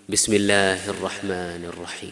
بسم الله الرحمن الرحيم.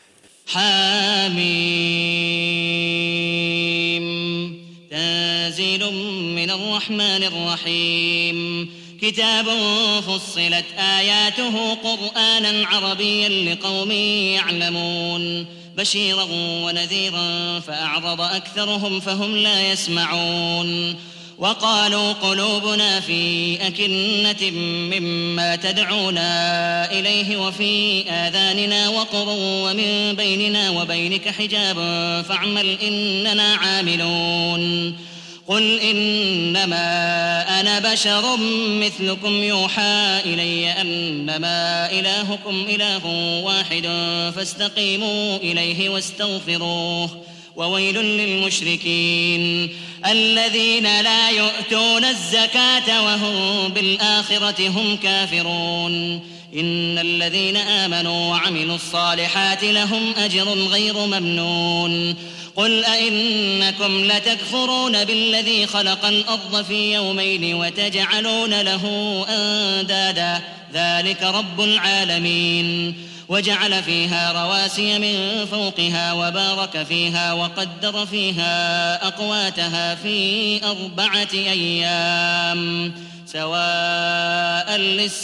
حميم. تنزيل من الرحمن الرحيم. كتاب فصلت آياته قرآنا عربيا لقوم يعلمون بشيرا ونذيرا فأعرض أكثرهم فهم لا يسمعون. وقالوا قلوبنا في أكنة مما تدعونا إليه وفي آذاننا وقر ومن بيننا وبينك حجاب فاعمل إننا عاملون. قل إنما أنا بشر مثلكم يوحى إلي أنما إلهكم إله واحد فاستقيموا إليه واستغفروه. وويل للمشركين الذين لا يؤتون الزكاة وهم بالآخرة هم كافرون. إن الذين آمنوا وعملوا الصالحات لهم أجر غير ممنون. قل أئنكم لتكفرون بالذي خلق الأرض في يومين وتجعلون له أندادا ذلك رب العالمين. وجعل فيها رواسي من فوقها وبارك فيها وقدر فيها أقواتها في 4 أيام سواء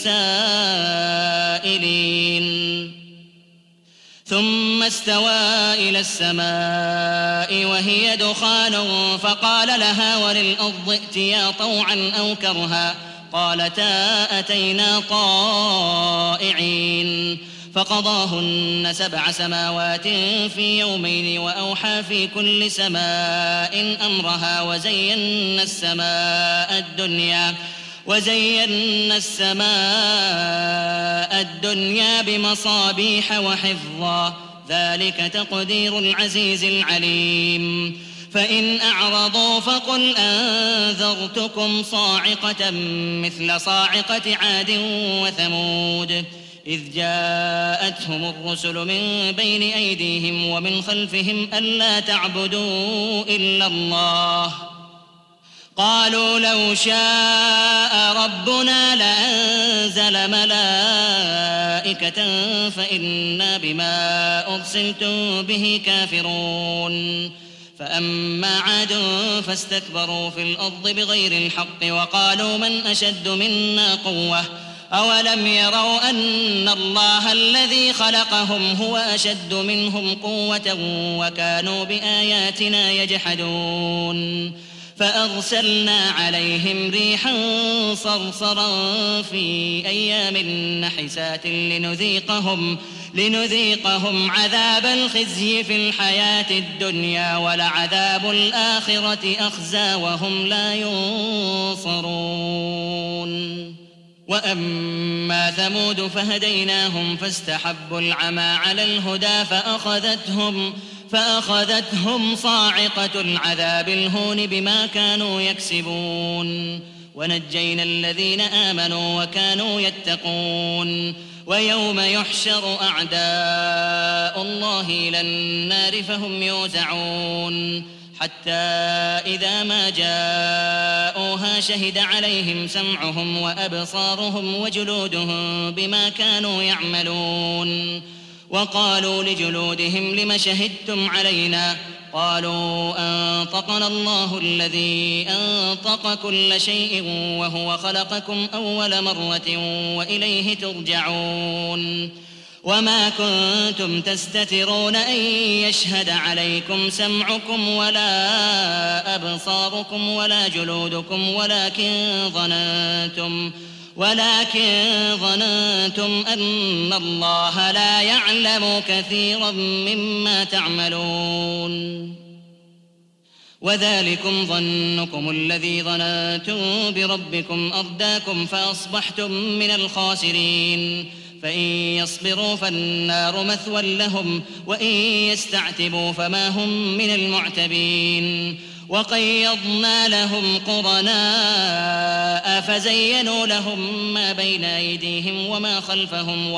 للسائلين. ثم استوى إلى السماء وهي دخان فقال لها وللأرض ائتيا طوعا أو كرها قالتا أتينا طائعين. فقضاهن 7 سماوات في يومين وأوحى في كل سماء أمرها وزينا السماء الدنيا بمصابيح وحفظا ذلك تقدير العزيز العليم. فإن أعرضوا فقل أنذرتكم صاعقة مثل صاعقة عاد وثمود إذ جاءتهم الرسل من بين أيديهم ومن خلفهم ألا تعبدوا إلا الله قالوا لو شاء ربنا لأنزل ملائكة فإنا بما أرسلتم به كافرون. فأما عاد فاستكبروا في الأرض بغير الحق وقالوا من أشد منا قوة أولم يروا أن الله الذي خلقهم هو أشد منهم قوة وكانوا بآياتنا يجحدون. فأرسلنا عليهم ريحا صرصرا في أيام نحسات لنذيقهم عذاب الخزي في الحياة الدنيا ولعذاب الآخرة أخزى وهم لا ينصرون. وأما ثمود فهديناهم فاستحبوا العمى على الهدى فأخذتهم صاعقة العذاب الهون بما كانوا يكسبون. ونجينا الذين آمنوا وكانوا يتقون. ويوم يحشر أعداء الله إلى النار فهم يوزعون حتى إذا ما جاءوها شهد عليهم سمعهم وأبصارهم وجلودهم بما كانوا يعملون. وقالوا لجلودهم لم شهدتم علينا قالوا أنطقنا الله الذي أنطق كل شيء وهو خلقكم أول مرة وإليه ترجعون. وما كنتم تستترون أن يشهد عليكم سمعكم ولا أبصاركم ولا جلودكم ولكن ظننتم أن الله لا يعلم كثيرا مما تعملون. وذلكم ظنكم الذي ظننتم بربكم أرداكم فأصبحتم من الخاسرين. فإن يصبروا فالنار مثوى لهم وإن يستعتبوا فما هم من المعتبين. وقيضنا لهم قرناء فزينوا لهم ما بين أيديهم وما خلفهم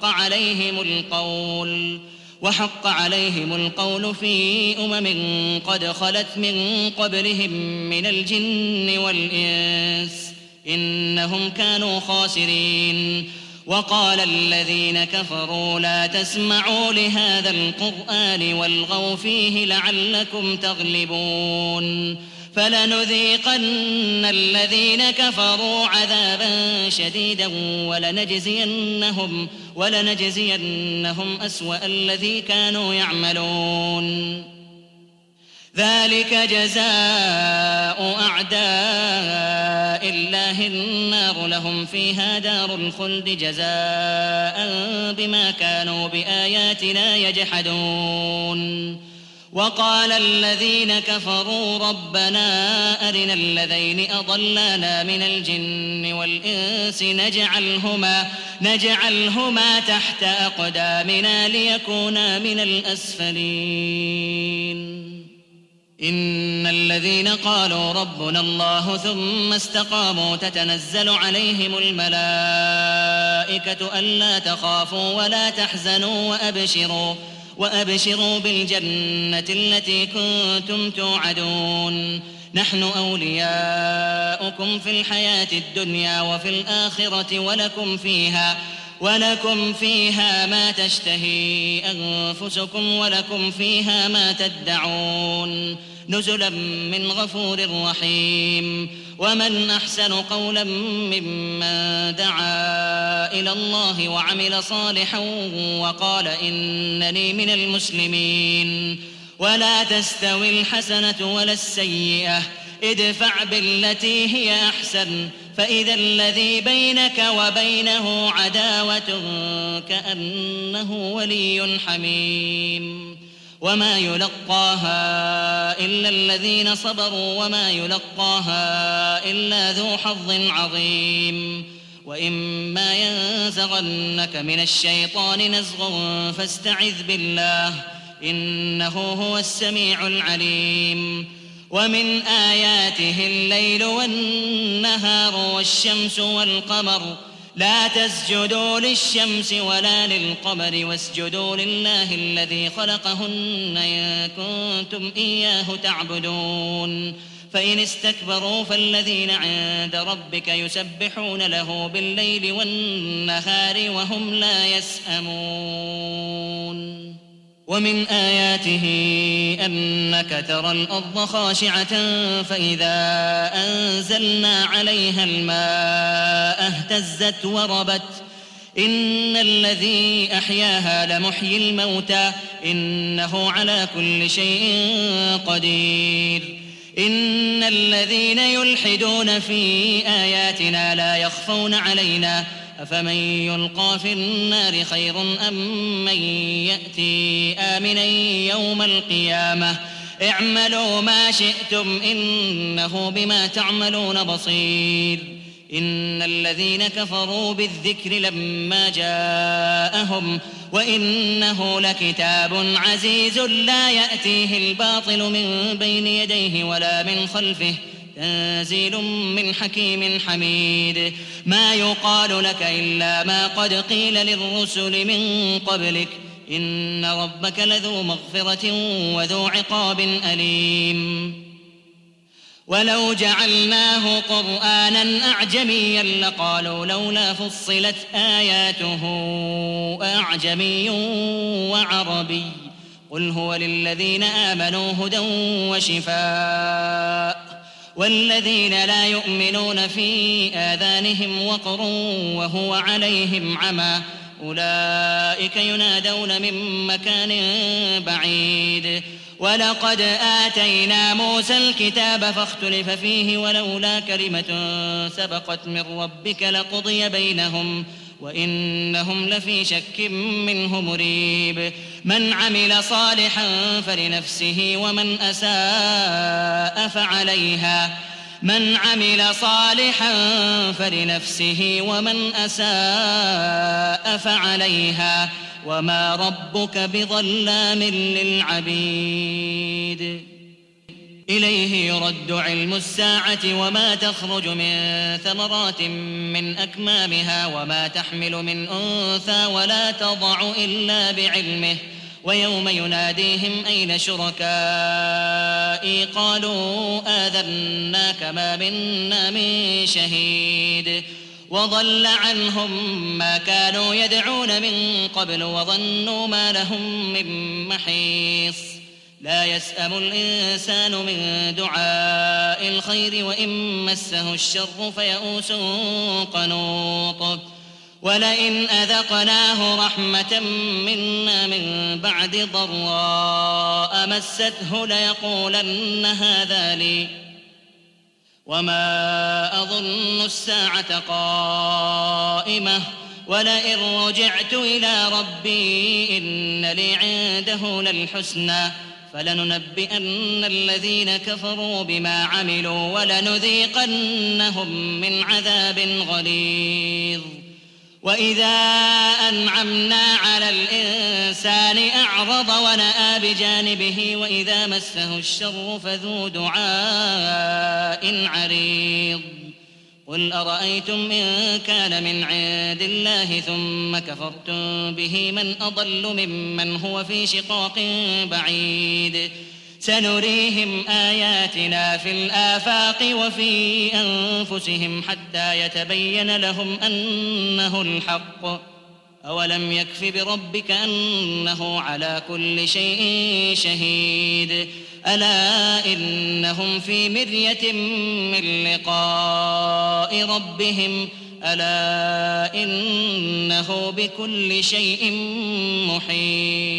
وحق عليهم القول في قد خلت من قبلهم من الجن والإنس إنهم كانوا خاسرين. وقال الذين كفروا لا تسمعوا لهذا القرآن والغوا فيه لعلكم تغلبون فلنذيقن الذين كفروا عذابا شديدا ولنجزينهم أسوأ الذي كانوا يعملون ذلك جزاء أعداء الله النار لهم فيها دار الخلد جزاء بما كانوا بآياتنا يجحدون وقال الذين كفروا ربنا أرنا الذين أضلانا من الجن والإنس نجعلهما تحت أقدامنا ليكونا من الأسفلين إن الذين قالوا ربنا الله ثم استقاموا تتنزل عليهم الملائكة ألا تخافوا ولا تحزنوا وأبشروا بالجنة التي كنتم توعدون نحن أولياؤكم في الحياة الدنيا وفي الآخرة ولكم فيها ما تشتهي أنفسكم ولكم فيها ما تدعون نزلا من غفور رحيم ومن أحسن قولا ممن دعا إلى الله وعمل صالحا وقال إنني من المسلمين ولا تستوي الحسنة ولا السيئة ادفع بالتي هي أحسن فإذا الذي بينك وبينه عداوة كأنه ولي حميم وما يلقاها إلا الذين صبروا وما يلقاها إلا ذو حظ عظيم وإما ينزغنك من الشيطان نزغ فاستعذ بالله إنه هو السميع العليم ومن آياته الليل والنهار والشمس والقمر لا تسجدوا للشمس ولا للقمر واسجدوا لله الذي خلقهن إن كنتم إياه تعبدون فإن استكبروا فالذين عند ربك يسبحون له بالليل والنهار وهم لا يسأمون ومن آياته أنك ترى الأرض خاشعة فإذا أنزلنا عليها الماء اهتزت وربت إن الذي أحياها لمحيي الموتى إنه على كل شيء قدير إن الذين يلحدون في آياتنا لا يخفون علينا أفمن يلقى في النار خير أم من يأتي آمنا يوم القيامة اعملوا ما شئتم إنه بما تعملون بصير إن الذين كفروا بالذكر لما جاءهم وإنه لكتاب عزيز لا يأتيه الباطل من بين يديه ولا من خلفه تنزيل من حكيم حميد ما يقال لك إلا ما قد قيل للرسل من قبلك إن ربك لذو مغفرة وذو عقاب أليم ولو جعلناه قرآنا أعجميا لقالوا لولا فصلت آياته أعجمي وعربي قل هو للذين آمنوا هدى وشفاء والذين لا يؤمنون في آذانهم وقر وهو عليهم عمى أولئك ينادون من مكان بعيد ولقد آتينا موسى الكتاب فاختلف فيه ولولا كلمة سبقت من ربك لقضي بينهم وإنهم لفي شك منه مريب من عمل صالحا فلنفسه ومن أساء فعليها وما ربك بظلام للعبيد إليه يرد علم الساعة وما تخرج من ثمرات من أكمامها وما تحمل من أنثى ولا تضع إلا بعلمه ويوم يناديهم أين شركائي قالوا آذناك ما منا من شهيد وضل عنهم ما كانوا يدعون من قبل وظنوا ما لهم من محيص لا يسأم الإنسان من دعاء الخير وإن مسه الشر فيئوس قنوط ولئن أذقناه رحمة منا من بعد ضراء مسته ليقولن هذا لي وما أظن الساعة قائمة ولئن رجعت إلى ربي إن لي عنده للحسنى فلننبئن الذين كفروا بما عملوا ولنذيقنهم من عذاب غليظ وإذا أنعمنا على الإنسان أعرض ونأى بجانبه وإذا مسه الشر فذو دعاء عريض قل أرأيتم إن كان من عند الله ثم كفرتم به من أضل ممن هو في شقاق بعيد سنريهم آياتنا في الآفاق وفي أنفسهم حتى يتبين لهم أنه الحق أولم يكف بربك أنه على كل شيء شهيد ألا إنهم في مرية من لقاء ربهم ألا إنه بكل شيء محيط